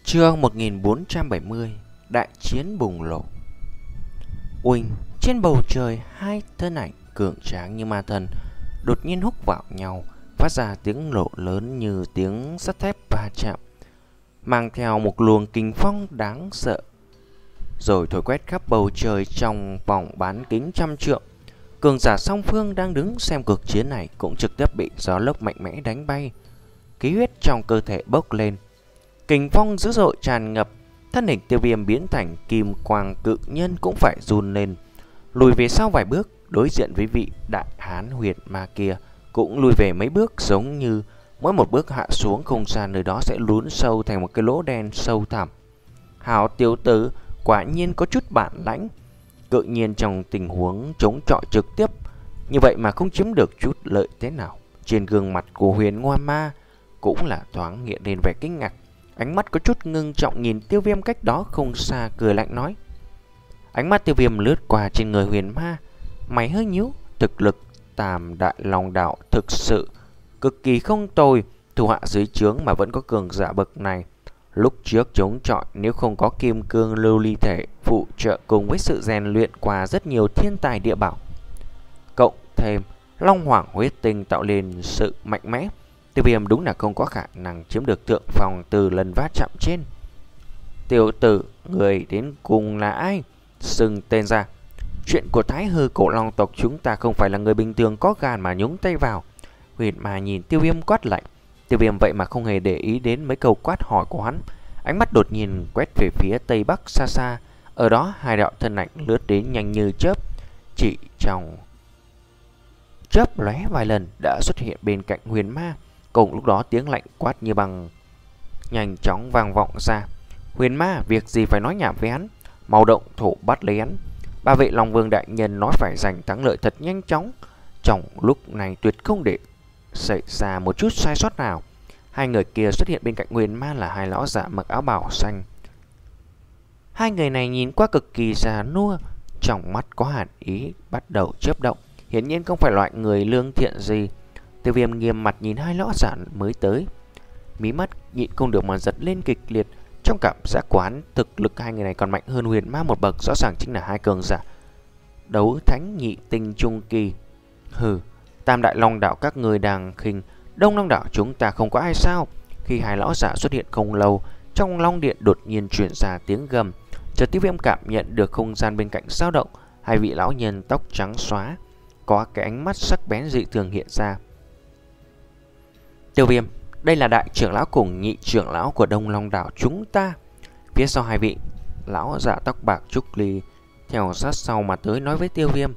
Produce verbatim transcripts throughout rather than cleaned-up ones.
Chương một nghìn bốn trăm bảy mươi. Đại chiến bùng nổ. Uỳnh, trên bầu trời hai thân ảnh cường tráng như ma thần đột nhiên húc vào nhau, phát ra tiếng nổ lớn như tiếng sắt thép va chạm, mang theo một luồng kình phong đáng sợ, rồi thổi quét khắp bầu trời trong vòng bán kính trăm trượng. Cường giả song phương đang đứng xem cuộc chiến này cũng trực tiếp bị gió lốc mạnh mẽ đánh bay, khí huyết trong cơ thể bốc lên, kình phong dữ dội tràn ngập. Thân hình Tiêu Viêm biến thành kim quang cự nhân cũng phải run lên, lùi về sau vài bước. Đối diện với vị đại hán huyền ma kia cũng lùi về mấy bước, giống như mỗi một bước hạ xuống, không gian nơi đó sẽ lún sâu thành một cái lỗ đen sâu thẳm. Hảo tiểu tử quả nhiên có chút bản lãnh, cự nhiên trong tình huống chống chọi trực tiếp như vậy mà không chiếm được chút lợi thế nào. Trên gương mặt của huyền ngoan ma cũng là thoáng hiện lên vẻ kinh ngạc, ánh mắt có chút ngưng trọng nhìn Tiêu Viêm cách đó không xa, cười lạnh nói. Ánh mắt Tiêu Viêm lướt qua trên người huyền ma, mày hơi nhíu. Thực lực Tam Đại Long Đạo thực sự cực kỳ không tồi, thủ hạ dưới trướng mà vẫn có cường giả bậc này. Lúc trước chống chọi nếu không có kim cương lưu ly thể phụ trợ cùng với sự rèn luyện qua rất nhiều thiên tài địa bảo, cộng thêm Long Hoàng huyết tinh tạo nên sự mạnh mẽ, Tiêu Viêm đúng là không có khả năng chiếm được thượng phòng từ lần va chạm trên. Tiểu tử, người đến cùng là ai? Xưng tên ra. Chuyện của Thái Hư cổ long tộc chúng ta không phải là người bình thường có gan mà nhúng tay vào. Huyền mà nhìn Tiêu Viêm quát lạnh. Tiêu Viêm vậy mà không hề để ý đến mấy câu quát hỏi của hắn, ánh mắt đột nhiên quét về phía tây bắc xa xa. Ở đó hai đạo thân ảnh lướt đến nhanh như chớp, chỉ trong chớp lóe vài lần đã xuất hiện bên cạnh huyền ma. Cùng lúc đó tiếng lạnh quát như bằng nhanh chóng vang vọng ra. Huyền ma việc gì phải nói nhảm với hắn, mau động thủ bắt lấy hắn. Ba vị Long Vương đại nhân nói phải giành thắng lợi thật nhanh chóng, trong lúc này tuyệt không để xảy ra một chút sai sót nào. Hai người kia xuất hiện bên cạnh huyền ma là hai lão giả mặc áo bào xanh. Hai người này nhìn qua cực kỳ già nua, trong mắt có hàn ý bắt đầu chớp động, hiển nhiên không phải loại người lương thiện gì. Tiêu Viêm nghiêm mặt nhìn hai lão giả mới tới, mí mắt nhịn không được mà giật lên kịch liệt. Trong cảm giác quán, thực lực hai người này còn mạnh hơn huyền ma một bậc, rõ ràng chính là hai cường giả đấu thánh nhị tinh trung kỳ. Hừ, Tam Đại Long Đạo các người đang khinh Đông Long Đạo chúng ta không có ai sao? Khi hai lão giả xuất hiện không lâu, trong Long Điện đột nhiên truyền ra tiếng gầm. Chợt Tiêu Viêm cảm nhận được không gian bên cạnh dao động, hai vị lão nhân tóc trắng xóa có cái ánh mắt sắc bén dị thường hiện ra. Tiêu Viêm, đây là đại trưởng lão cùng nhị trưởng lão của Đông Long Đảo chúng ta. Phía sau hai vị lão giả tóc bạc Trúc Ly theo sát sau mà tới nói với Tiêu Viêm.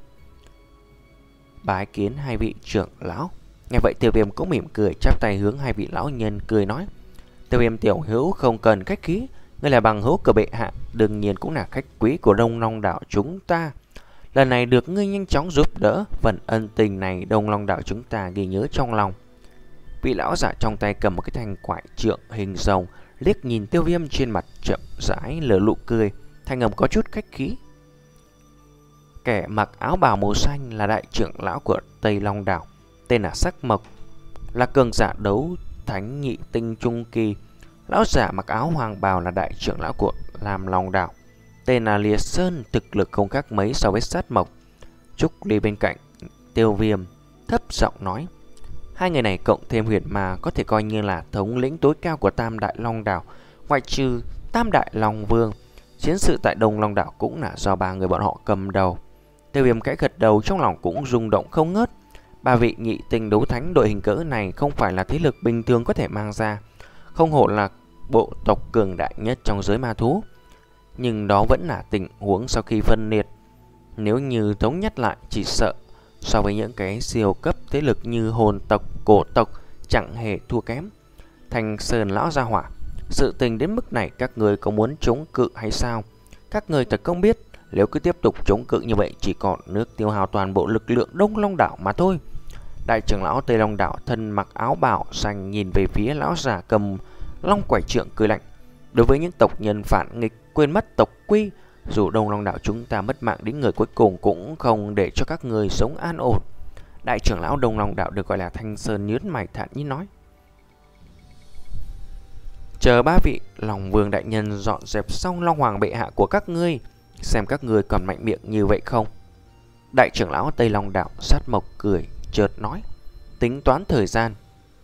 Bái kiến hai vị trưởng lão. Nghe vậy Tiêu Viêm cũng mỉm cười, chắp tay hướng hai vị lão nhân cười nói. Tiêu Viêm tiểu hữu không cần khách khí, ngươi là bằng hữu của bệ hạ, đương nhiên cũng là khách quý của Đông Long Đảo chúng ta. Lần này được ngươi nhanh chóng giúp đỡ, phần ân tình này Đông Long Đảo chúng ta ghi nhớ trong lòng. Vị lão giả trong tay cầm một cái thanh quải trượng hình rồng, liếc nhìn Tiêu Viêm, trên mặt chậm rãi lở nụ cười, thanh âm có chút khách khí. Kẻ mặc áo bào màu xanh là đại trưởng lão của Tây Long Đảo, tên là Sắc Mộc, là cường giả đấu thánh nhị tinh trung kỳ. Lão giả mặc áo hoàng bào là đại trưởng lão của Lam Long Đảo, tên là Liệt Sơn, thực lực không khác mấy so với Sát Mộc. Trúc Ly bên cạnh Tiêu Viêm thấp giọng nói. Hai người này cộng thêm huyền ma có thể coi như là thống lĩnh tối cao của Tam Đại Long Đảo, ngoại trừ Tam Đại Long Vương. Chiến sự tại Đông Long Đảo cũng là do ba người bọn họ cầm đầu. Tiêu Viêm kẽ gật đầu, trong lòng cũng rung động không ngớt. Ba vị nhị tinh đấu thánh đội hình cỡ này không phải là thế lực bình thường có thể mang ra, không hổ là bộ tộc cường đại nhất trong giới ma thú. Nhưng đó vẫn là tình huống sau khi phân liệt, nếu như thống nhất lại chỉ sợ so với những cái siêu cấp thế lực như hồn tộc, cổ tộc chẳng hề thua kém. Thanh Sơn lão gia hỏa, sự tình đến mức này các người có muốn chống cự hay sao? Các người thật không biết, nếu cứ tiếp tục chống cự như vậy chỉ còn nước tiêu hao toàn bộ lực lượng Đông Long Đảo mà thôi. Đại trưởng lão Tây Long Đảo thân mặc áo bào xanh nhìn về phía lão già cầm long quải trượng cười lạnh. Đối với những tộc nhân phản nghịch quên mất tộc quy, dù Đông Long Đảo chúng ta mất mạng đến người cuối cùng cũng không để cho các người sống an ổn. Đại trưởng lão Đông Long Đảo được gọi là Thanh Sơn nhớn mày thản nhiên nói. Chờ ba vị Long Vương đại nhân dọn dẹp xong Long Hoàng bệ hạ của các ngươi, xem các ngươi còn mạnh miệng như vậy không. Đại trưởng lão Tây Long đạo Sát Mộc cười chợt nói, tính toán thời gian,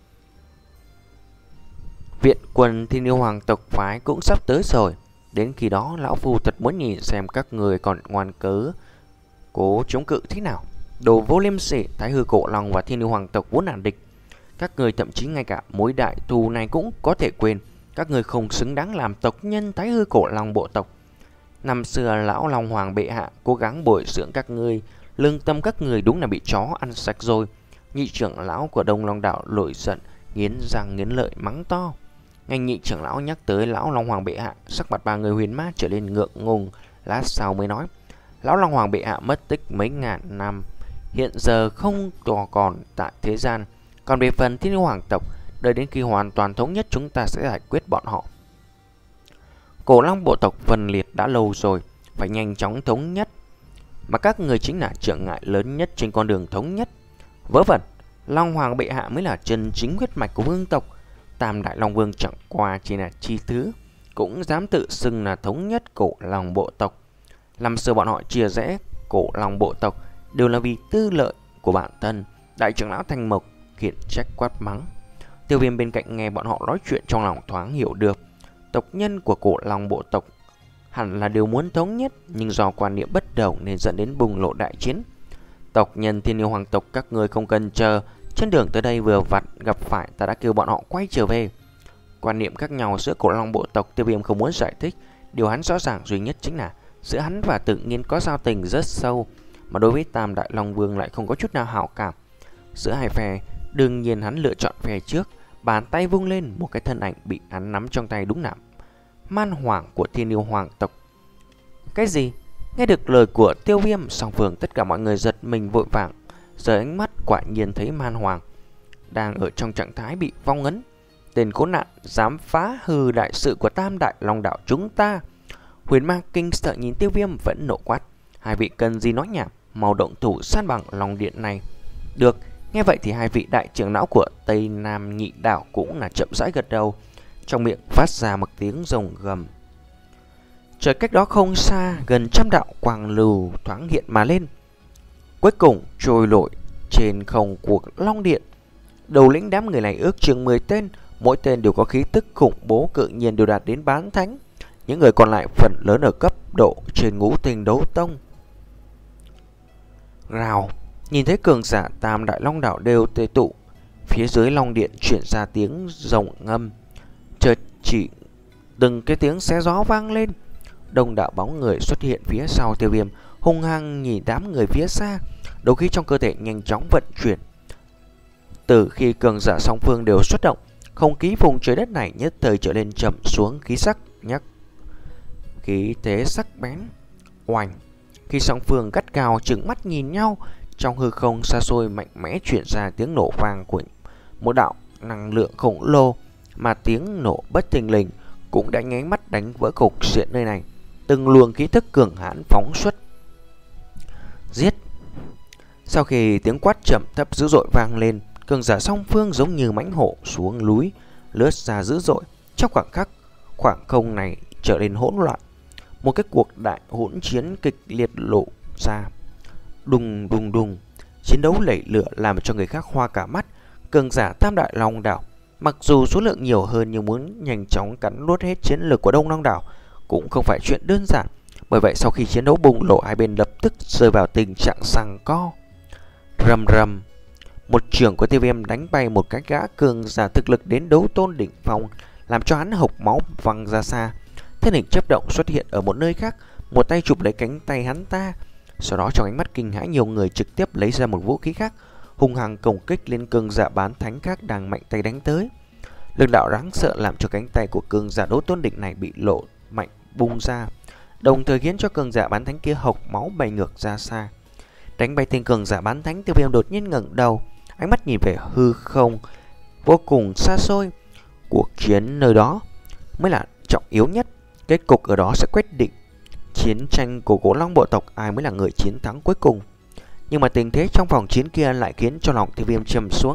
viện quân Thiên Yêu Hoàng tộc phái cũng sắp tới rồi. Đến khi đó lão phu thật muốn nhìn xem các người còn ngoan cớ cố chống cự thế nào. Đồ vô liêm sỉ, Thái Hư Cổ Long và Thiên Yêu Hoàng tộc vốn là địch, các người thậm chí ngay cả mối đại thù này cũng có thể quên. Các người không xứng đáng làm tộc nhân Thái Hư Cổ Long bộ tộc. Năm xưa lão Long Hoàng bệ hạ cố gắng bồi dưỡng các ngươi, lương tâm các người đúng là bị chó ăn sạch rồi. Nhị trưởng lão của Đông Long đảo nổi giận, nghiến răng nghiến lợi mắng to. Ngay nhị trưởng lão nhắc tới lão Long Hoàng bệ hạ, sắc mặt ba người huyền ma trở lên ngượng ngùng. Lát sau mới nói, lão Long Hoàng bệ hạ mất tích mấy ngàn năm, hiện giờ không còn tại thế gian. Còn về phần Thiên Yêu Hoàng tộc, đợi đến khi hoàn toàn thống nhất chúng ta sẽ giải quyết bọn họ. Cổ Long bộ tộc phân liệt đã lâu rồi, phải nhanh chóng thống nhất, mà các người chính là trở ngại lớn nhất trên con đường thống nhất. Vớ vẩn, Long Hoàng bệ hạ mới là chân chính huyết mạch của vương tộc. Tam đại Long Vương chẳng qua chỉ là chi thứ, cũng dám tự xưng là thống nhất Cổ Long bộ tộc. Năm xưa bọn họ chia rẽ Cổ Long bộ tộc đều là vì tư lợi của bản thân. Đại trưởng lão Thanh Mộc khiển trách quát mắng. Tiêu Viêm bên cạnh nghe bọn họ nói chuyện trong lòng thoáng hiểu được, tộc nhân của Cổ Long bộ tộc hẳn là đều muốn thống nhất, nhưng do quan niệm bất đồng nên dẫn đến bùng lộ đại chiến. Tộc nhân Thiên Yêu Hoàng tộc các người không cần chờ, trên đường tới đây vừa vặn gặp phải, ta đã kêu bọn họ quay trở về. Quan niệm khác nhau giữa Cổ Long bộ tộc Tiêu Viêm không muốn giải thích. Điều hắn rõ ràng duy nhất chính là giữa hắn và tự nhiên có giao tình rất sâu, mà đối với Tam đại Long Vương lại không có chút nào hảo cảm. Giữa hai phe đương nhiên hắn lựa chọn phe trước. Bàn tay vung lên, một cái thân ảnh bị hắn nắm trong tay đúng là Man Hoàng của Thiên Yêu Hoàng tộc. Cái gì? Nghe được lời của Tiêu Viêm, song phương tất cả mọi người giật mình vội vàng rời ánh mắt, quả nhiên thấy Man Hoàng đang ở trong trạng thái bị vong ấn. Tên khốn nạn dám phá hư đại sự của Tam đại Long đảo chúng ta. Huyền Ma kinh sợ nhìn Tiêu Viêm vẫn nộ quát, hai vị cần gì nói nhảm, mau động thủ san bằng Long điện này. Được. Nghe vậy thì hai vị đại trưởng lão của Tây Nam Nhị đảo cũng là chậm rãi gật đầu, trong miệng phát ra một tiếng rồng gầm. Trời cách đó không xa, gần trăm đạo quang lưu thoáng hiện mà lên, cuối cùng trôi lội trên không của Long điện. Đầu lĩnh đám người này ước chừng mười tên, mỗi tên đều có khí tức khủng bố, cự nhiên đều đạt đến bán thánh. Những người còn lại phần lớn ở cấp độ trên ngũ tinh đấu tông. Rào. Nhìn thấy cường giả Tam đại Long đảo đều tề tụ, phía dưới Long điện chuyển ra tiếng rồng ngâm, chợt chỉ từng cái tiếng xé gió vang lên. Đông đạo bóng người xuất hiện phía sau Tiêu Viêm, hung hăng nhìn đám người phía xa, đấu khí trong cơ thể nhanh chóng vận chuyển. Từ khi cường giả song phương đều xuất động, không khí vùng trời đất này nhất thời trở lên trầm xuống, khí sắc nhắc khí thế sắc bén. Oanh! Khi song phương gắt gao trừng mắt nhìn nhau, trong hư không xa xôi mạnh mẽ chuyển ra tiếng nổ vang của một đạo năng lượng khổng lồ, mà tiếng nổ bất thình lình cũng đã nháy mắt đánh vỡ cục diện nơi này. Từng luồng khí thức cường hãn phóng xuất. Giết! Sau khi tiếng quát trầm thấp dữ dội vang lên, cường giả song phương giống như mãnh hổ xuống núi, lướt ra dữ dội. Trong khoảng khắc, khoảng không này trở nên hỗn loạn. Một cái cuộc đại hỗn chiến kịch liệt lộ ra. Đùng đùng đùng, chiến đấu lẩy lửa làm cho người khác hoa cả mắt. Cường giả Tam đại Long đảo mặc dù số lượng nhiều hơn nhưng muốn nhanh chóng cắn nuốt hết chiến lược của Đông Long đảo cũng không phải chuyện đơn giản. Bởi vậy sau khi chiến đấu bùng nổ, hai bên lập tức rơi vào tình trạng giằng co. Rầm rầm, một chưởng của Tiêu Viêm đánh bay một cái gã cường giả thực lực đến đấu tôn đỉnh phong, làm cho hắn hộc máu văng ra xa. Thân hình chớp động xuất hiện ở một nơi khác, một tay chụp lấy cánh tay hắn ta. Sau đó trong ánh mắt kinh hãi, nhiều người trực tiếp lấy ra một vũ khí khác, hung hăng công kích lên cường giả bán thánh khác đang mạnh tay đánh tới. Lực đạo đáng sợ làm cho cánh tay của cường giả đấu tôn đỉnh này bị lộ mạnh bung ra, đồng thời khiến cho cường giả bán thánh kia hộc máu bay ngược ra xa. Đánh bay tên cường giả bán thánh, Tiêu Viêm đột nhiên ngẩng đầu, ánh mắt nhìn về hư không vô cùng xa xôi. Cuộc chiến nơi đó mới là trọng yếu nhất, kết cục ở đó sẽ quyết định chiến tranh của Cổ Long bộ tộc ai mới là người chiến thắng cuối cùng. Nhưng mà tình thế trong vòng chiến kia lại khiến cho lòng Tiêu Viêm trầm xuống.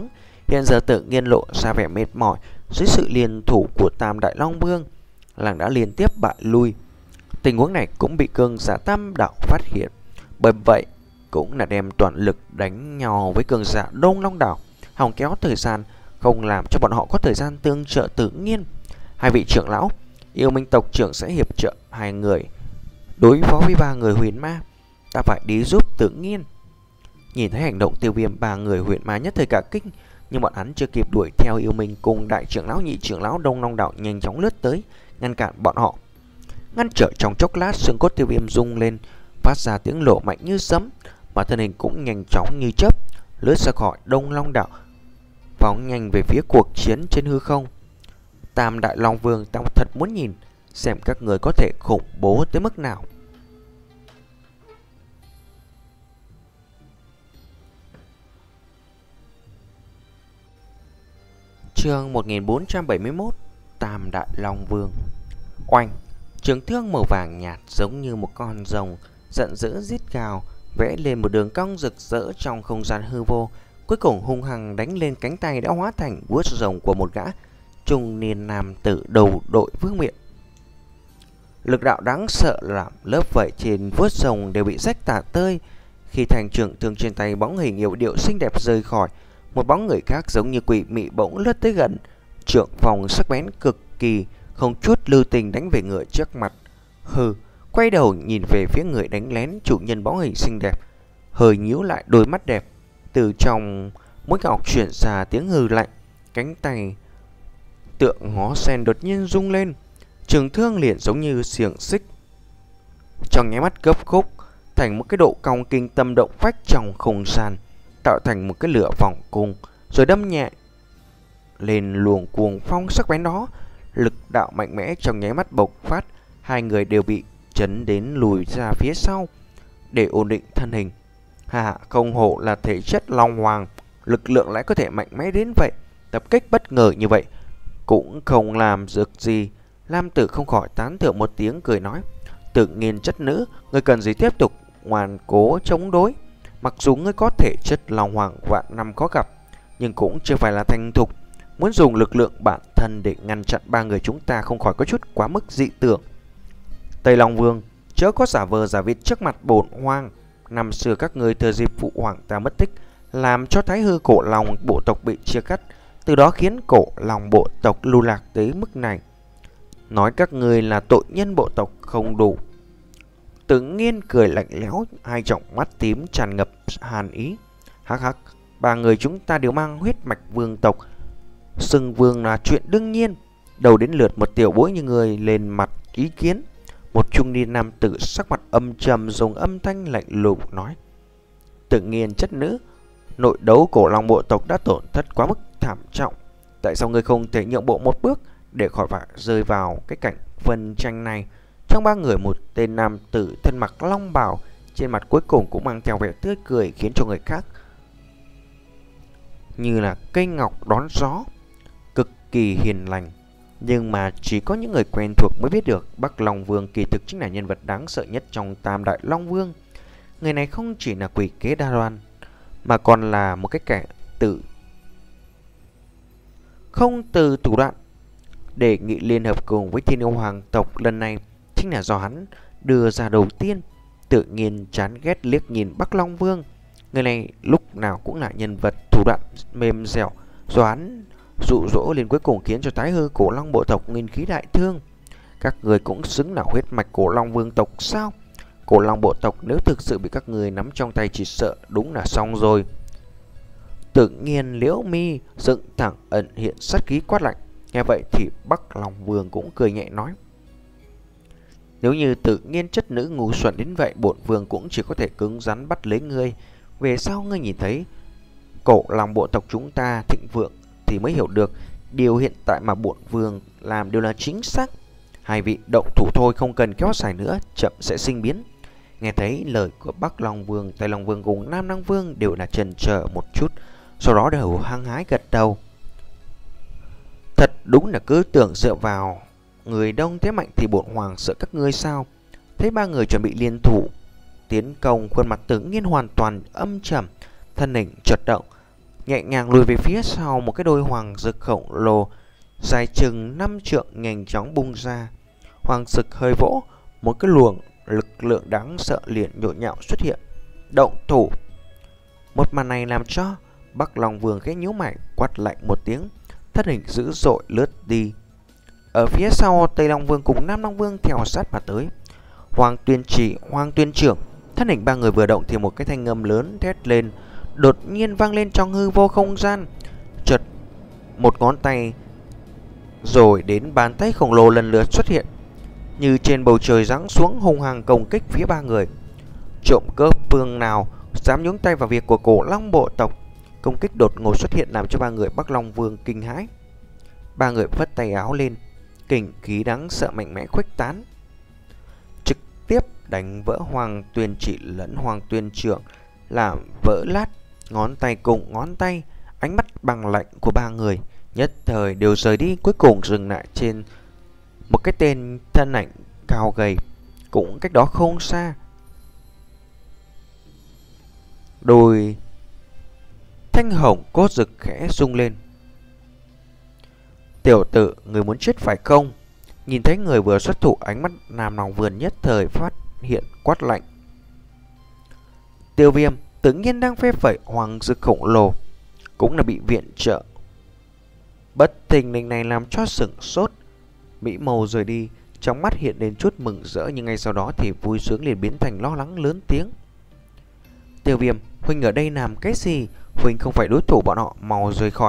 Hiện giờ Tự Nghiên lộ ra vẻ mệt mỏi dưới sự liên thủ của Tam Đại Long Vương, làng đã liên tiếp bại lui. Tình huống này cũng bị cường giả Tam Đạo phát hiện, bởi vậy cũng là đem toàn lực đánh nhau với cường giả Đông Long Đảo, hòng kéo thời gian, không làm cho bọn họ có thời gian tương trợ Tự Nghiên. Hai vị trưởng lão, Yêu Minh tộc trưởng sẽ hiệp trợ hai người đối phó với ba người huyền ma, ta phải đi giúp Tự Nghiên. Nhìn thấy hành động Tiêu Viêm, ba người huyền ma nhất thời cả kinh, nhưng bọn hắn chưa kịp đuổi theo Yêu Minh cùng đại trưởng lão nhị trưởng lão Đông Long Đảo nhanh chóng lướt tới, ngăn cản bọn họ. Ngăn trở trong chốc lát, xương cốt Tiêu Viêm rung lên, phát ra tiếng nổ mạnh như sấm, mà thân hình cũng nhanh chóng như chớp lướt ra khỏi Đông Long Đảo, phóng nhanh về phía cuộc chiến trên hư không. Tam Đại Long Vương, ta thật muốn nhìn xem các người có thể khủng bố tới mức nào. Chương một nghìn bốn trăm bảy mươi mốt. Tam Đại Long Vương. Oanh! Trường thương màu vàng nhạt giống như một con rồng giận dữ rít gào, vẽ lên một đường cong rực rỡ trong không gian hư vô, cuối cùng hung hăng đánh lên cánh tay đã hóa thành vuốt rồng của một gã trung niên nam tử đầu đội vương miện. Lực đạo đáng sợ làm lớp vảy trên vuốt rồng đều bị rách tả tơi. Khi thành trường thương trên tay bóng hình yêu điệu xinh đẹp rơi khỏi, một bóng người khác giống như quỷ mị bỗng lướt tới gần, trượng phòng sắc bén cực kỳ, không chút lưu tình đánh về người trước mặt. Hừ, quay đầu nhìn về phía người đánh lén chủ nhân bóng hình xinh đẹp, hơi nhíu lại đôi mắt đẹp. Từ trong mũi ngọc chuyển ra tiếng hừ lạnh, cánh tay tượng ngó sen đột nhiên rung lên, trường thương liền giống như xiềng xích, trong nháy mắt gấp khúc thành một cái độ cong kinh tâm động phách trong không gian, tạo thành một cái lửa vòng cung, rồi đâm nhẹ lên luồng cuồng phong sắc bén đó. Lực đạo mạnh mẽ trong nháy mắt bộc phát, hai người đều bị chấn đến lùi ra phía sau để ổn định thân hình. Hà không hổ là thể chất Long Hoàng, lực lượng lại có thể mạnh mẽ đến vậy. Tập kích bất ngờ như vậy cũng không làm được gì. Lam Tử không khỏi tán thưởng một tiếng, cười nói: Tự Nghiên chất nữ, ngươi cần gì tiếp tục ngoan cố chống đối. Mặc dù ngươi có thể chất Long Hoàng vạn năm khó gặp, nhưng cũng chưa phải là thành thục. Muốn dùng lực lượng bản thân để ngăn chặn ba người chúng ta không khỏi có chút quá mức dị tưởng. Tây Long Vương, chớ có giả vờ giả vịt trước mặt bổn hoàng. Năm xưa các ngươi thừa dịp phụ hoàng ta mất tích, làm cho thái hư cổ long bộ tộc bị chia cắt, từ đó khiến cổ long bộ tộc lưu lạc tới mức này. Nói các ngươi là tội nhân bộ tộc không đủ. Tự Nghiên cười lạnh lẽo, hai tròng mắt tím tràn ngập hàn ý. Hắc hắc, ba người chúng ta đều mang huyết mạch vương tộc, xưng vương là chuyện đương nhiên. Đầu đến lượt một tiểu bối như người lên mặt ý kiến. Một trung niên nam tử sắc mặt âm trầm dùng âm thanh lạnh lùng nói: Tự Nghiên chất nữ, nội đấu cổ long bộ tộc đã tổn thất quá mức thảm trọng, tại sao ngươi không thể nhượng bộ một bước để khỏi phải rơi vào cái cảnh phân tranh này? Trong ba người, một tên nam tử thân mặc long bào, trên mặt cuối cùng cũng mang theo vẻ tươi cười, khiến cho người khác như là cây ngọc đón gió, cực kỳ hiền lành. Nhưng mà chỉ có những người quen thuộc mới biết được Bắc Long Vương kỳ thực chính là nhân vật đáng sợ nhất trong Tam Đại Long Vương. Người này không chỉ là quỷ kế đa đoan, mà còn là một cái kẻ tự không từ thủ đoạn. Đề nghị liên hợp cùng với Thiên Yêu Hoàng tộc lần này chính là do hắn đưa ra đầu tiên. Tự Nghiên chán ghét liếc nhìn Bắc Long Vương. Người này lúc nào cũng là nhân vật thủ đoạn mềm dẻo, do hắn dụ dỗ lên cuối cùng khiến cho thái hư cổ long bộ tộc nguyên khí đại thương. Các người cũng xứng là huyết mạch cổ long vương tộc sao? Cổ long bộ tộc nếu thực sự bị các người nắm trong tay, chỉ sợ đúng là xong rồi. Tự Nghiên liễu mi dựng thẳng, ẩn hiện sát khí quát lạnh. Nghe vậy thì Bắc Long Vương cũng cười nhẹ nói: Nếu như Tự Nghiên chất nữ ngu xuẩn đến vậy, bổn vương cũng chỉ có thể cứng rắn bắt lấy ngươi. Về sau ngươi nhìn thấy cổ long bộ tộc chúng ta thịnh vượng thì mới hiểu được điều hiện tại mà bổn vương làm đều là chính xác. Hai vị động thủ thôi, không cần kéo dài nữa, chậm sẽ sinh biến. Nghe thấy lời của Bắc Long Vương, Tây Long Vương cùng Nam Long Vương đều là chần chờ một chút, sau đó đều hăng hái gật đầu. Thật đúng là cứ tưởng dựa vào người đông thế mạnh thì bổn hoàng sợ các ngươi sao? Thấy ba người chuẩn bị liên thủ tiến công, khuôn mặt Tự Nghiên hoàn toàn âm trầm, thân hình chợt động, nhẹ nhàng lùi về phía sau. Một cái đôi hoàng dực khổng lồ dài chừng năm trượng nhanh chóng bung ra. Hoàng dực hơi vỗ, một cái luồng lực lượng đáng sợ liền nhộn nhạo xuất hiện, động thủ. Một màn này làm cho Bắc Long Vương khẽ nhíu mày, quát lạnh một tiếng, thân hình dữ dội lướt đi. Ở phía sau, Tây Long Vương cùng Nam Long Vương theo sát mà tới. Hoàng Tuyên Chỉ, Hoàng Tuyên Trưởng, thân hình ba người vừa động thì một cái thanh âm lớn thét lên đột nhiên vang lên trong hư vô không gian. Chợt một ngón tay rồi đến bàn tay khổng lồ lần lượt xuất hiện, như trên bầu trời giáng xuống hung hăng công kích phía ba người. Trộm cướp vương nào dám nhúng tay vào việc của Cổ Long bộ tộc? Công kích đột ngột xuất hiện làm cho ba người Bắc Long Vương kinh hãi. Ba người phất tay áo lên, kình khí đáng sợ mạnh mẽ khuếch tán, trực tiếp đánh vỡ Hoàng Tuyên Chỉ lẫn Hoàng Tuyên Trưởng, làm vỡ lát ngón tay cùng ngón tay. Ánh mắt bằng lạnh của ba người nhất thời đều rời đi, cuối cùng dừng lại trên một cái tên thân ảnh cao gầy, cũng cách đó không xa. Đôi thanh hồng cốt rực khẽ rung lên. Tiểu tử, người muốn chết phải không? Nhìn thấy người vừa xuất thủ, ánh mắt Nam Long Vương nhất thời phát hiện quát lạnh. Tiêu Viêm tự nhiên đang phê phẩy hoàng dực khổng lồ, cũng là bị viện trợ. Bất thình lình này làm cho sửng sốt. Mỹ Mâu rời đi, trong mắt hiện lên chút mừng rỡ, nhưng ngay sau đó thì vui sướng liền biến thành lo lắng lớn tiếng. Tiêu Viêm, huynh ở đây làm cái gì? Huynh không phải đối thủ bọn họ, mau rời khỏi.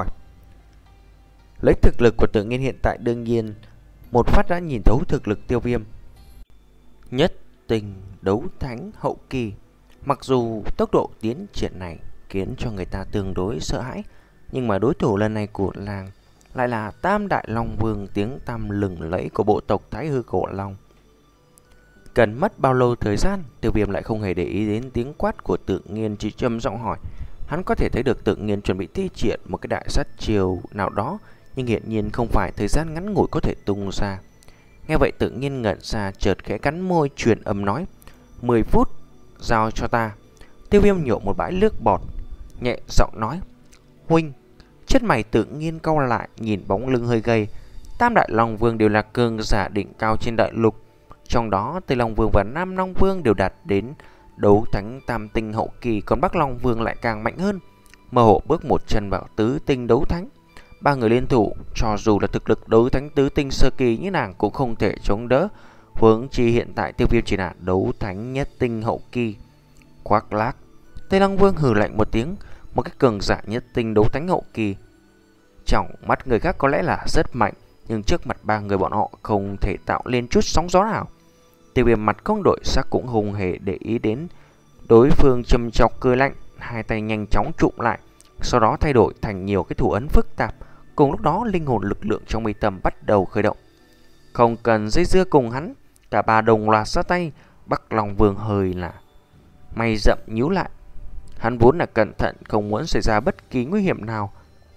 Lấy thực lực của Tự Nhiên hiện tại, đương nhiên một phát đã nhìn thấu thực lực Tiêu Viêm. Nhất tình đấu thánh hậu kỳ. Mặc dù tốc độ tiến triển này khiến cho người ta tương đối sợ hãi, nhưng mà đối thủ lần này của làng lại là Tam Đại Long Vương, tiếng tăm lừng lẫy của bộ tộc Thái Hư Cổ Long. Cần mất bao lâu thời gian? Tiêu Viêm lại không hề để ý đến tiếng quát của Tự Nhiên, chỉ trầm giọng hỏi. Hắn có thể thấy được Tự Nhiên chuẩn bị thi triển một cái đại sát chiêu nào đó, nhưng hiện nhiên không phải thời gian ngắn ngủi có thể tung ra. Nghe vậy Tự Nhiên ngẩn ra, chợt khẽ cắn môi truyền âm nói: mười phút, giao cho ta. Tiêu Viêm nhổ một bãi nước bọt, nhẹ giọng nói: huynh. Chất mày Tự Nhiên cau lại, nhìn bóng lưng hơi gầy. Tam Đại Long Vương đều là cường giả đỉnh cao trên đại lục, trong đó Tây Long Vương và Nam Long Vương đều đạt đến đấu thánh tam tinh hậu kỳ, còn Bắc Long Vương lại càng mạnh hơn, mơ hồ bước một chân vào tứ tinh đấu thánh. Ba người liên thủ, cho dù là thực lực đấu thánh tứ tinh sơ kỳ như nàng cũng không thể chống đỡ, huống chi hiện tại Tiêu Viêm chỉ là đấu thánh nhất tinh hậu kỳ. Quắc lác, Tây Long Vương hừ lạnh một tiếng, một cái cường giả nhất tinh đấu thánh hậu kỳ, trong mắt người khác có lẽ là rất mạnh, nhưng trước mặt ba người bọn họ không thể tạo lên chút sóng gió nào. Tiêu Viêm mặt không đổi sắc cũng không hề để ý đến đối phương, châm chọc cười lạnh, hai tay nhanh chóng trụm lại, sau đó thay đổi thành nhiều cái thủ ấn phức tạp. Cùng lúc đó linh hồn lực lượng trong mi tâm bắt đầu khởi động. Không cần dây dưa cùng hắn, cả ba đồng loạt ra tay. Bắc Long Vương hơi là mày rậm nhíu lại. Hắn vốn là cẩn thận, không muốn xảy ra bất kỳ nguy hiểm nào.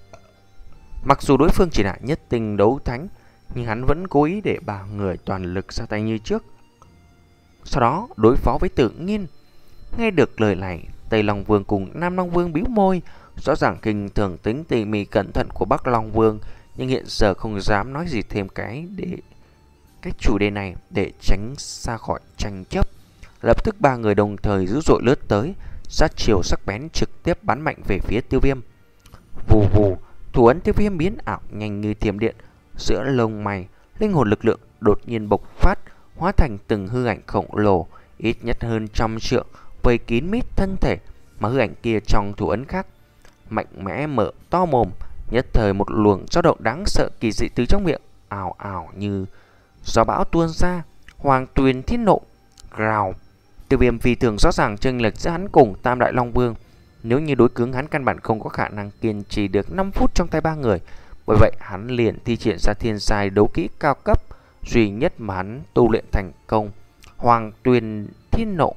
Mặc dù đối phương chỉ là nhất tinh đấu thánh, nhưng hắn vẫn cố ý để ba người toàn lực ra tay như trước, sau đó đối phó với Tự Nhiên. Nghe được lời này, Tây Long Vương cùng Nam Long Vương bĩu môi. Rõ ràng kinh thường tính tỉ mỉ cẩn thận của Bắc Long Vương, nhưng hiện giờ không dám nói gì thêm cái để cái chủ đề này để tránh xa khỏi tranh chấp. Lập tức ba người đồng thời dữ dội lướt tới, sát chiều sắc bén trực tiếp bắn mạnh về phía Tiêu Viêm. Vù vù, thủ ấn Tiêu Viêm biến ảo nhanh như thiểm điện, giữa lông mày linh hồn lực lượng đột nhiên bộc phát, hóa thành từng hư ảnh khổng lồ ít nhất hơn trăm trượng, vây kín mít thân thể. Mà hư ảnh kia trong thủ ấn khác mạnh mẽ mở to mồm, nhất thời một luồng dao động đáng sợ kỳ dị từ trong miệng ảo ảo như gió bão tuôn ra. Hoàng Tuyền Thiên Nộ gào. Tiêu Viêm vì thường rõ ràng chênh lệch giữa hắn cùng Tam Đại Long Vương, nếu như đối cứng hắn căn bản không có khả năng kiên trì được năm phút trong tay ba người. Bởi vậy hắn liền thi triển ra thiên sai đấu kỹ cao cấp duy nhất mà hắn tu luyện thành công, Hoàng Tuyền Thiên Nộ.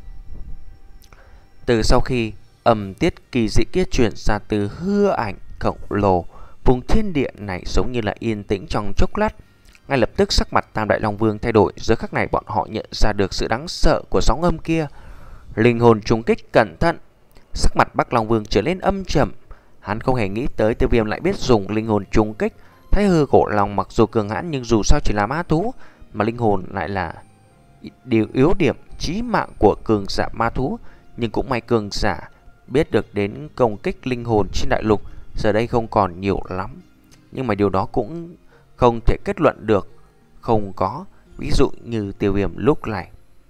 Từ sau khi âm tiết kỳ dị kia chuyển ra từ hư ảnh khổng lồ, vùng thiên địa này giống như là yên tĩnh trong chốc lát. Ngay lập tức sắc mặt Tam Đại Long Vương thay đổi, giờ khắc này bọn họ nhận ra được sự đáng sợ của sóng âm kia. Linh hồn trùng kích, cẩn thận. Sắc mặt Bắc Long Vương trở lên âm trầm, Hắn không hề nghĩ tới Tiêu Viêm lại biết dùng linh hồn trùng kích. Thái hư cổ long mặc dù cường hãn nhưng dù sao chỉ là ma thú, mà linh hồn lại là điều yếu điểm chí mạng của cường giả ma thú. Nhưng cũng may cường giả biết được đến công kích linh hồn trên đại lục giờ đây không còn nhiều lắm. Nhưng mà điều đó cũng không thể kết luận được không có. Ví dụ như Tiêu Viêm lúc này.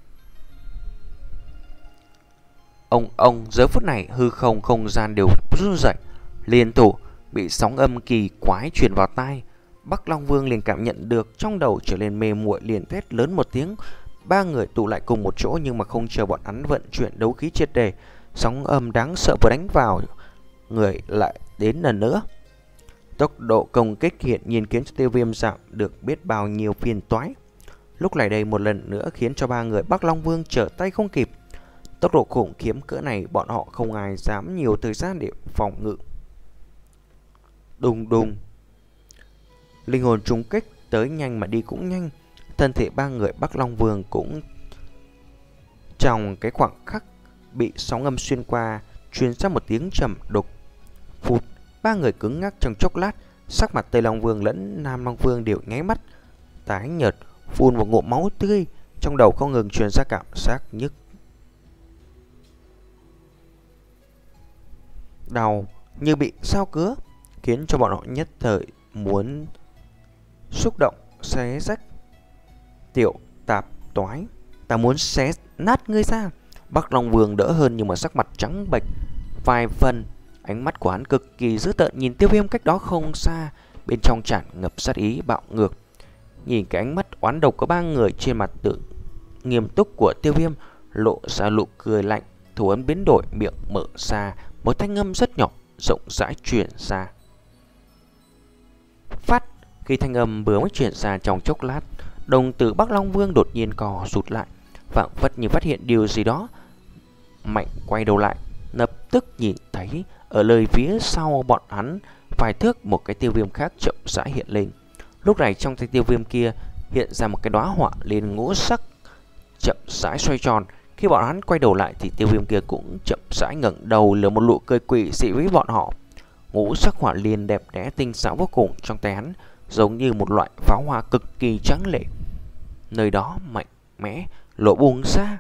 Ông ông giờ phút này hư không không gian đều run rẩy, liên tục bị sóng âm kỳ quái truyền vào tai. Bắc Long Vương liền cảm nhận được trong đầu trở lên mê muội, liền thét lớn một tiếng. Ba người tụ lại cùng một chỗ, nhưng mà không chờ bọn hắn vận chuyển đấu khí triệt đề, sóng âm đáng sợ vừa đánh vào người lại đến lần nữa. Tốc độ công kích hiện nhiên khiến cho Tiêu Viêm giảm được biết bao nhiêu phiền toái. Lúc này đây một lần nữa khiến cho ba người Bắc Long Vương trở tay không kịp. Tốc độ khủng khiếp cỡ này bọn họ không ai dám nhiều thời gian để phòng ngự. Đùng đùng. Linh hồn trùng kích tới nhanh mà đi cũng nhanh. Thân thể ba người Bắc Long Vương cũng trong cái khoảng khắc bị sóng âm xuyên qua, truyền ra một tiếng trầm đục. Phụt, ba người cứng ngắc trong chốc lát, sắc mặt Tây Long Vương lẫn Nam Long Vương đều nháy mắt tái nhợt, phun một ngụm máu tươi, trong đầu không ngừng truyền ra cảm giác nhức đau như bị sao cứa, khiến cho bọn họ nhất thời muốn xúc động xé rách. Tiểu tạp toái, ta muốn xé nát ngươi ra. Bắc Long Vương đỡ hơn nhưng mà sắc mặt trắng bệch vài phần, ánh mắt của hắn cực kỳ dữ tợn nhìn Tiêu Viêm cách đó không xa, bên trong tràn ngập sát ý bạo ngược. Nhìn cái ánh mắt oán độc của ba người, trên mặt tự nghiêm túc của Tiêu Viêm lộ ra nụ cười lạnh, thủ ấn biến đổi, miệng mở ra, một thanh âm rất nhỏ rộng rãi truyền ra. Phát, khi thanh âm vừa mới truyền ra trong chốc lát, đồng tử Bắc Long Vương đột nhiên co rụt lại, phảng phất như phát hiện điều gì đó, mạnh quay đầu lại, lập tức nhìn thấy ở lời phía sau bọn hắn vài thước một cái Tiêu Viêm khác chậm rãi hiện lên. Lúc này trong tay Tiêu Viêm kia hiện ra một cái đóa hỏa liên ngũ sắc chậm rãi xoay tròn. Khi bọn hắn quay đầu lại thì Tiêu Viêm kia cũng chậm rãi ngẩng đầu, lừa một nụ cười quỷ dị với bọn họ. Ngũ sắc hỏa liên đẹp đẽ tinh xảo vô cùng trong tay hắn, giống như một loại pháo hoa cực kỳ trắng lệ. Nơi đó mạnh mẽ lộ bùng ra.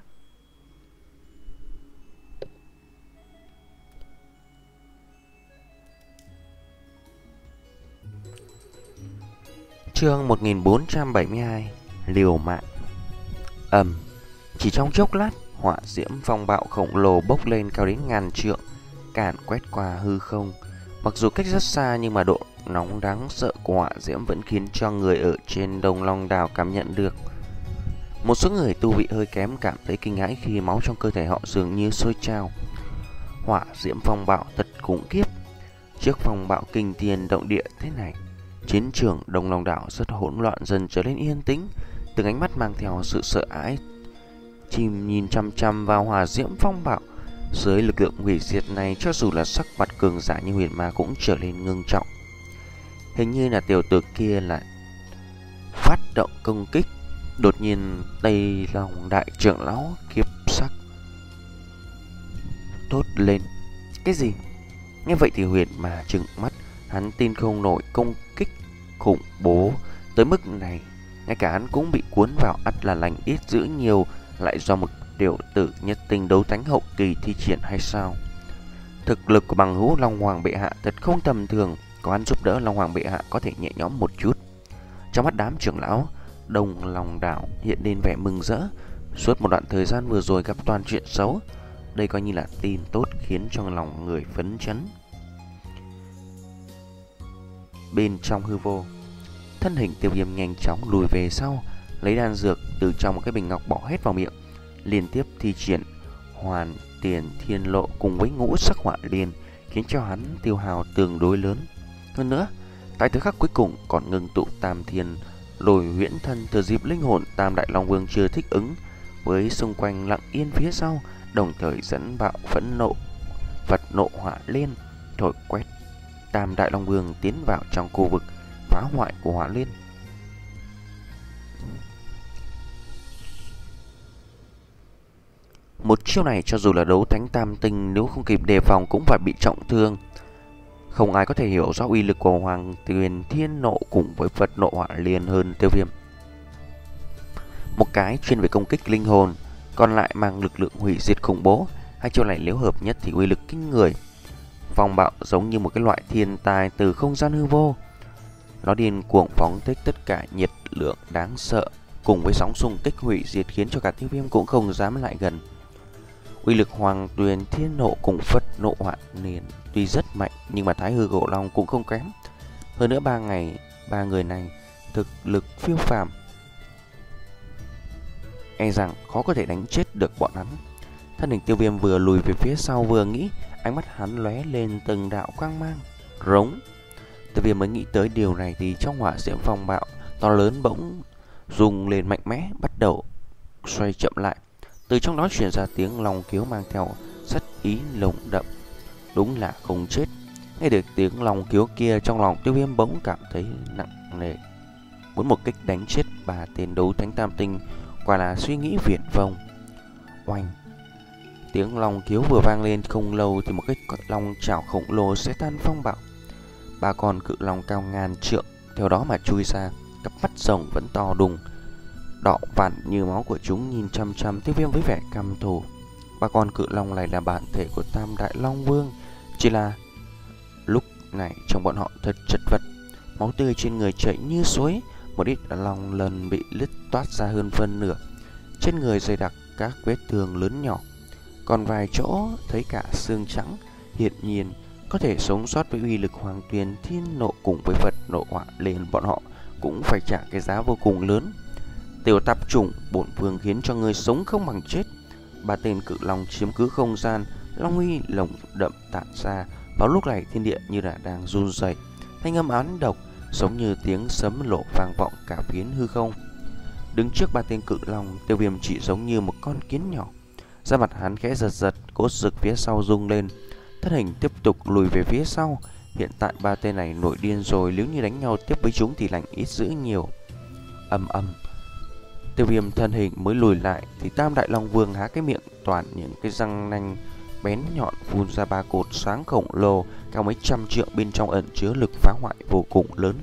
Chương một nghìn bốn trăm bảy mươi hai, liều mạng. Ầm, chỉ trong chốc lát, hỏa diễm phong bạo khổng lồ bốc lên cao đến ngàn trượng, càn quét qua hư không. Mặc dù cách rất xa nhưng mà độ nóng đáng sợ của hỏa diễm vẫn khiến cho người ở trên Đông Long Đảo cảm nhận được. Một số người tu vị hơi kém cảm thấy kinh hãi khi máu trong cơ thể họ dường như sôi trào. Hỏa diễm phong bạo thật khủng khiếp. Trước phong bạo kinh thiên động địa thế này, chiến trường Đông Long Đảo rất hỗn loạn, dần trở nên yên tĩnh. Từng ánh mắt mang theo sự sợ hãi chìm nhìn chăm chăm vào hỏa diễm phong bạo. Dưới lực lượng hủy diệt này, cho dù là sắc mặt cường giả như huyền ma cũng trở nên ngưng trọng. Hình như là tiểu tử kia lại phát động công kích. Đột nhiên Tây Long đại trưởng lão kiếp sắc thốt lên. Cái gì? Nghe vậy thì huyền ma trừng mắt, hắn tin không nổi công kích khủng bố tới mức này. Ngay cả hắn cũng bị cuốn vào, ắt là lành ít dữ nhiều, lại do một tiểu tử nhất tinh đấu thánh hậu kỳ thi triển hay sao? Thực lực của bằng hữu Long Hoàng bệ hạ thật không tầm thường, có hắn giúp đỡ Long Hoàng bệ hạ có thể nhẹ nhõm một chút. Trong mắt đám trưởng lão Đông Long Đảo hiện lên vẻ mừng rỡ. Suốt một đoạn thời gian vừa rồi gặp toàn chuyện xấu, đây coi như là tin tốt khiến cho lòng người phấn chấn. Bên trong hư vô, thân hình Tiêu Viêm nhanh chóng lùi về sau, lấy đan dược từ trong một cái bình ngọc bỏ hết vào miệng, liên tiếp thi triển Hoàn Tiền Thiên Lộ cùng với ngũ sắc hỏa liên, khiến cho hắn tiêu hao tương đối lớn. Hơn nữa, tại thời khắc cuối cùng còn ngừng tụ Tam Thiên Lôi huyễn thân, thừa dịp linh hồn Tam Đại Long Vương chưa thích ứng với xung quanh lặng yên phía sau, đồng thời dẫn bạo phẫn nộ vật nộ hỏa liên thổi quét Tam Đại Long Vương tiến vào trong khu vực phá hoại của hỏa liên. Một chiêu này cho dù là đấu thánh tam tinh nếu không kịp đề phòng cũng phải bị trọng thương. Không ai có thể hiểu rõ uy lực của Hoàng Tuyền Thiên Nộ cùng với Phật Nộ Hỏa Liên hơn Tiêu Viêm. Một cái chuyên về công kích linh hồn, còn lại mang lực lượng hủy diệt khủng bố. Hai chiêu này nếu hợp nhất thì uy lực kinh người. Phong bạo giống như một cái loại thiên tài từ không gian hư vô. Nó điên cuồng phóng thích tất cả nhiệt lượng đáng sợ cùng với sóng xung kích hủy diệt khiến cho cả Tiêu Viêm cũng không dám lại gần. Uy lực Hoàng Tuyền Thiên Nộ cùng Phật Nộ Hỏa Liên tuy rất mạnh nhưng mà Thái Hư Cổ Long cũng không kém. Hơn nữa ba ngày ba người này thực lực phiêu phàm, e rằng khó có thể đánh chết được bọn hắn. Thân hình Tiêu Viêm vừa lùi về phía sau vừa nghĩ, ánh mắt hắn lóe lên từng đạo quang mang. Rống. Tiêu Viêm mới nghĩ tới điều này thì trong hỏa diễm phong bạo to lớn bỗng rung lên mạnh mẽ, bắt đầu xoay chậm lại. Từ trong đó truyền ra tiếng long kiếu mang theo sát ý lồng đậm. Đúng là không chết. Nghe được tiếng long kiếu kia, trong lòng Tiêu Viêm bỗng cảm thấy nặng nề. Muốn một kích đánh chết ba tên đấu thánh tam tinh quả là suy nghĩ viển vông. Oanh! Tiếng long kiếu vừa vang lên không lâu thì một cái long chảo khổng lồ sẽ tan phong bạo. Ba con cự long cao ngàn trượng theo đó mà chui ra, cặp mắt rồng vẫn to đùng, đỏ vằn như máu của chúng nhìn chăm chăm Tiêu Viêm với vẻ căm thù. Ba con cự long này là bản thể của Tam Đại Long Vương, chỉ là lúc này trong bọn họ thật chật vật, máu tươi trên người chảy như suối, một ít long lần bị lứt toát ra hơn phân nửa, trên người dày đặc các vết thương lớn nhỏ, còn vài chỗ thấy cả xương trắng. Hiển nhiên có thể sống sót với uy lực Hoàng Tuyền Thiên Nộ cùng với Phật Nộ Hỏa Liên, bọn họ cũng phải trả cái giá vô cùng lớn. Tiểu tạp chủng, bổn vương khiến cho người sống không bằng chết. Ba tên cự long chiếm cứ không gian, long uy lồng đậm tản ra. Vào lúc này thiên địa như là đang run rẩy, thanh âm án độc giống như tiếng sấm nổ vang vọng cả phiến hư không. Đứng trước ba tên cự long, Tiêu Viêm chỉ giống như một con kiến nhỏ. Da mặt hắn khẽ giật giật, cốt rực phía sau rung lên, thân hình tiếp tục lùi về phía sau. Hiện tại ba tên này nổi điên rồi, nếu như đánh nhau tiếp với chúng thì lành ít dữ nhiều. Ầm ầm. Tiêu Viêm thân hình mới lùi lại thì Tam Đại Long Vương há cái miệng toàn những cái răng nanh bén nhọn phun ra ba cột sáng khổng lồ cao mấy trăm trượng, bên trong ẩn chứa lực phá hoại vô cùng lớn.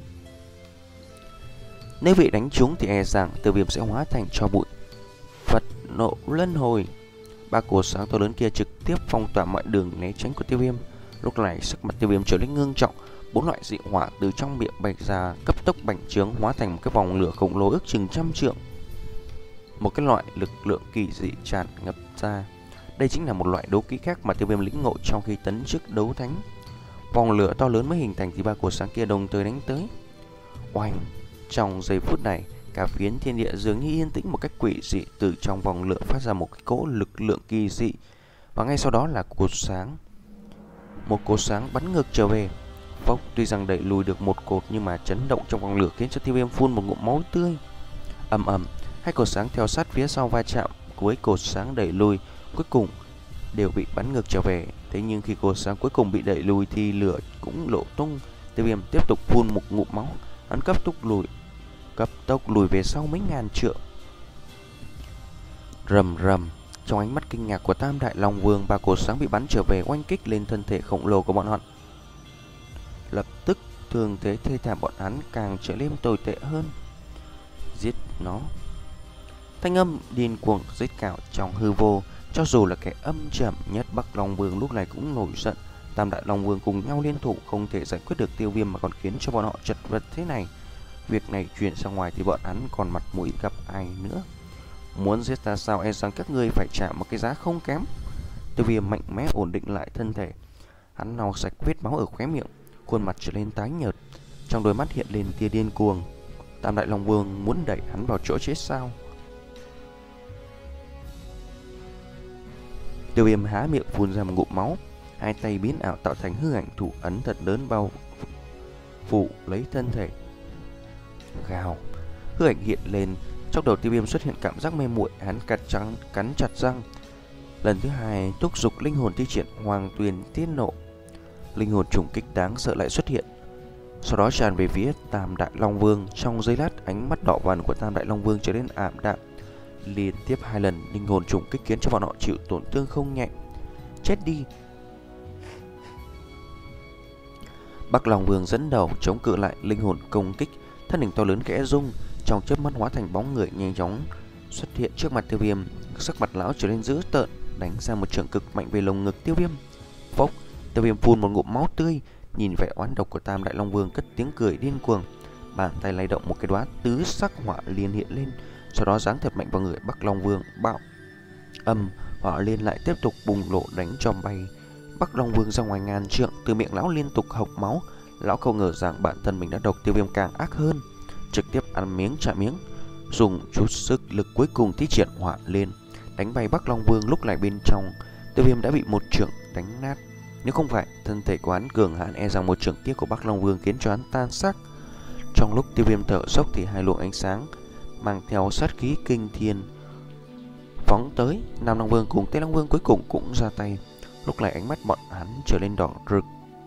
Nếu bị đánh trúng thì e rằng Tiêu Viêm sẽ hóa thành tro bụi. Phật Nộ Luân Hồi. Ba cột sáng to lớn kia trực tiếp phong tỏa mọi đường né tránh của Tiêu Viêm. Lúc này sắc mặt Tiêu Viêm trở nên ngưng trọng, bốn loại dị hỏa từ trong miệng bay ra, cấp tốc bành trướng hóa thành một cái vòng lửa khổng lồ ước chừng trăm trượng. Một cái loại lực lượng kỳ dị tràn ngập ra. Đây chính là một loại đấu kỹ khác mà Tiêu Viêm lĩnh ngộ trong khi tấn chức đấu thánh. Vòng lửa to lớn mới hình thành thì ba cột sáng kia đồng thời đánh tới. Oanh! Trong giây phút này, cả phiến thiên địa dường như yên tĩnh một cách quỷ dị. Từ trong vòng lửa phát ra một cái cỗ lực lượng kỳ dị, và ngay sau đó là cột sáng. Một cột sáng bắn ngược trở về. Phốc! Tuy rằng đẩy lùi được một cột nhưng mà chấn động trong vòng lửa khiến cho Tiêu Viêm phun một ngụm máu tươi. Ầm ầm, hai cột sáng theo sát phía sau va chạm, cuối cột sáng đẩy lùi cuối cùng đều bị bắn ngược trở về. Thế nhưng khi cột sáng cuối cùng bị đẩy lùi thì lửa cũng lộ tung. Tiêu Viêm tiếp tục phun một ngụm máu, hắn cấp tốc lùi cấp tốc lùi về sau mấy ngàn trượng. Rầm rầm, trong ánh mắt kinh ngạc của Tam Đại Long Vương, ba cột sáng bị bắn trở về oanh kích lên thân thể khổng lồ của bọn họ. Lập tức thương thế thê thảm bọn hắn càng trở nên tồi tệ hơn. Giết nó! Thanh âm điên cuồng rít cào trong hư vô. Cho dù là kẻ âm trầm nhất Bắc Long Vương lúc này cũng nổi giận. Tam Đại Long Vương cùng nhau liên thủ không thể giải quyết được Tiêu Viêm mà còn khiến cho bọn họ chật vật thế này. Việc này truyền ra ngoài thì bọn hắn còn mặt mũi gặp ai nữa. Muốn giết ta sao, e rằng các ngươi phải trả một cái giá không kém. Tiêu Viêm mạnh mẽ ổn định lại thân thể, hắn lau sạch vết máu ở khóe miệng, khuôn mặt trở lên tái nhợt, trong đôi mắt hiện lên tia điên cuồng. Tam Đại Long Vương muốn đẩy hắn vào chỗ chết sao? Tiêu Viêm há miệng phun ra một ngụm máu, hai tay biến ảo tạo thành hư ảnh thủ ấn thật lớn bao phủ lấy thân thể. Gào, hư ảnh hiện lên, trong đầu Tiêu Viêm xuất hiện cảm giác mê muội, hắn cắn trắng cắn chặt răng. Lần thứ hai thúc giục linh hồn thi triển Hoàng Tuyền Thiên Nộ. Linh hồn trùng kích đáng sợ lại xuất hiện, sau đó tràn về phía Tam Đại Long Vương. Trong giây lát, ánh mắt đỏ vằn của Tam Đại Long Vương trở nên ảm đạm. Liên tiếp hai lần linh hồn trùng kích khiến cho bọn họ chịu tổn thương không nhẹ. Chết đi! Bắc Long Vương dẫn đầu chống cự lại linh hồn công kích, thân hình to lớn khẽ rung, trong chớp mắt hóa thành bóng người nhanh chóng xuất hiện trước mặt Tiêu Viêm. Sắc mặt lão trở nên dữ tợn, đánh ra một trường cực mạnh về lồng ngực Tiêu Viêm. Phốc, Tiêu Viêm phun một ngụm máu tươi, nhìn vẻ oán độc của Tam Đại Long Vương cất tiếng cười điên cuồng, bàn tay lay động một cái đóa tứ sắc hỏa liên hiện lên, sau đó giáng thật mạnh vào người Bắc Long Vương. Bạo âm, hỏa liên lại tiếp tục bùng nổ đánh cho bay Bắc Long Vương ra ngoài ngàn trượng, từ miệng lão liên tục hộc máu. Lão không ngờ rằng bản thân mình đã độc, Tiêu Viêm càng ác hơn, trực tiếp ăn miếng trả miếng, dùng chút sức lực cuối cùng thi triển hỏa liên đánh bay Bắc Long Vương. Lúc này bên trong, Tiêu Viêm đã bị một chưởng đánh nát. Nếu không phải thân thể của hắn cường hãn, e rằng một chưởng tiếc của Bắc Long Vương khiến cho hắn tan xác. Trong lúc Tiêu Viêm thở dốc thì hai luồng ánh sáng mang theo sát khí kinh thiên phóng tới. Nam Long Vương cùng Tây Long Vương cuối cùng cũng ra tay. Lúc này ánh mắt bọn hắn trở lên đỏ rực.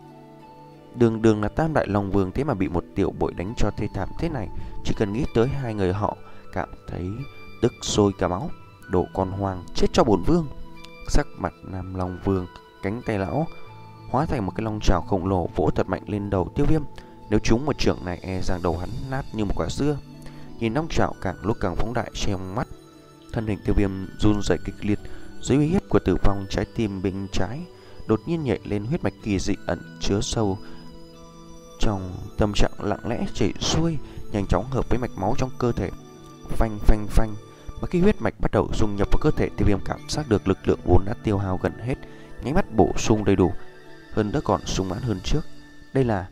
Đường đường là Tam Đại Long Vương, thế mà bị một tiểu bội đánh cho thê thảm thế này. Chỉ cần nghĩ tới hai người họ cảm thấy tức sôi cả máu. Đồ con hoang, chết cho bổn vương. Sắc mặt Nam Long Vương, cánh tay lão hóa thành một cái long trào khổng lồ vỗ thật mạnh lên đầu Tiêu Viêm. Nếu trúng một chưởng này, e rằng đầu hắn nát như một quả dưa. Nhìn long trào càng lúc càng phóng đại trong mắt, thân hình Tiêu Viêm run rẩy kịch liệt dưới uy hiếp của tử vong. Trái tim bên trái đột nhiên nhảy lên, huyết mạch kỳ dị ẩn chứa sâu trong tâm trạng lặng lẽ chảy xuôi, nhanh chóng hợp với mạch máu trong cơ thể. Phanh phanh phanh, mà khi huyết mạch bắt đầu dung nhập vào cơ thể, Tiêu Viêm cảm giác được lực lượng vốn đã tiêu hao gần hết, nháy mắt bổ sung đầy đủ, hơn nữa còn sung mãn hơn trước. Đây là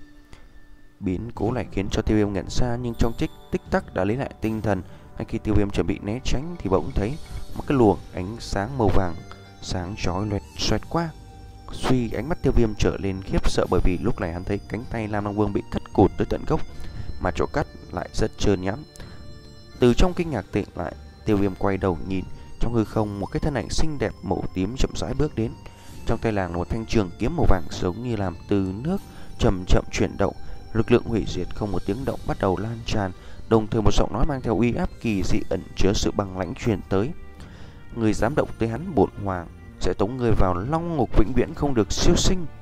biến cố này khiến cho Tiêu Viêm ngẩn ra, nhưng trong tích tích tắc đã lấy lại tinh thần. Ngay khi Tiêu Viêm chuẩn bị né tránh thì bỗng thấy một cái luồng ánh sáng màu vàng sáng chói loẹt xoẹt qua. Suy, ánh mắt Tiêu Viêm trở lên khiếp sợ, bởi vì lúc này hắn thấy cánh tay Nam Long Vương bị cắt cụt tới tận gốc, mà chỗ cắt lại rất trơn nhẵn. Từ trong kinh ngạc tỉnh lại, Tiêu Viêm quay đầu nhìn, trong hư không một cái thân ảnh xinh đẹp màu tím chậm rãi bước đến. Trong tay nàng là một thanh trường kiếm màu vàng giống như làm từ nước, chậm chậm chuyển động. Lực lượng hủy diệt không một tiếng động bắt đầu lan tràn, đồng thời một giọng nói mang theo uy áp kỳ dị ẩn chứa sự băng lãnh truyền tới: người dám động tới hắn, bổn hoàng sẽ tống người vào long ngục vĩnh viễn không được siêu sinh.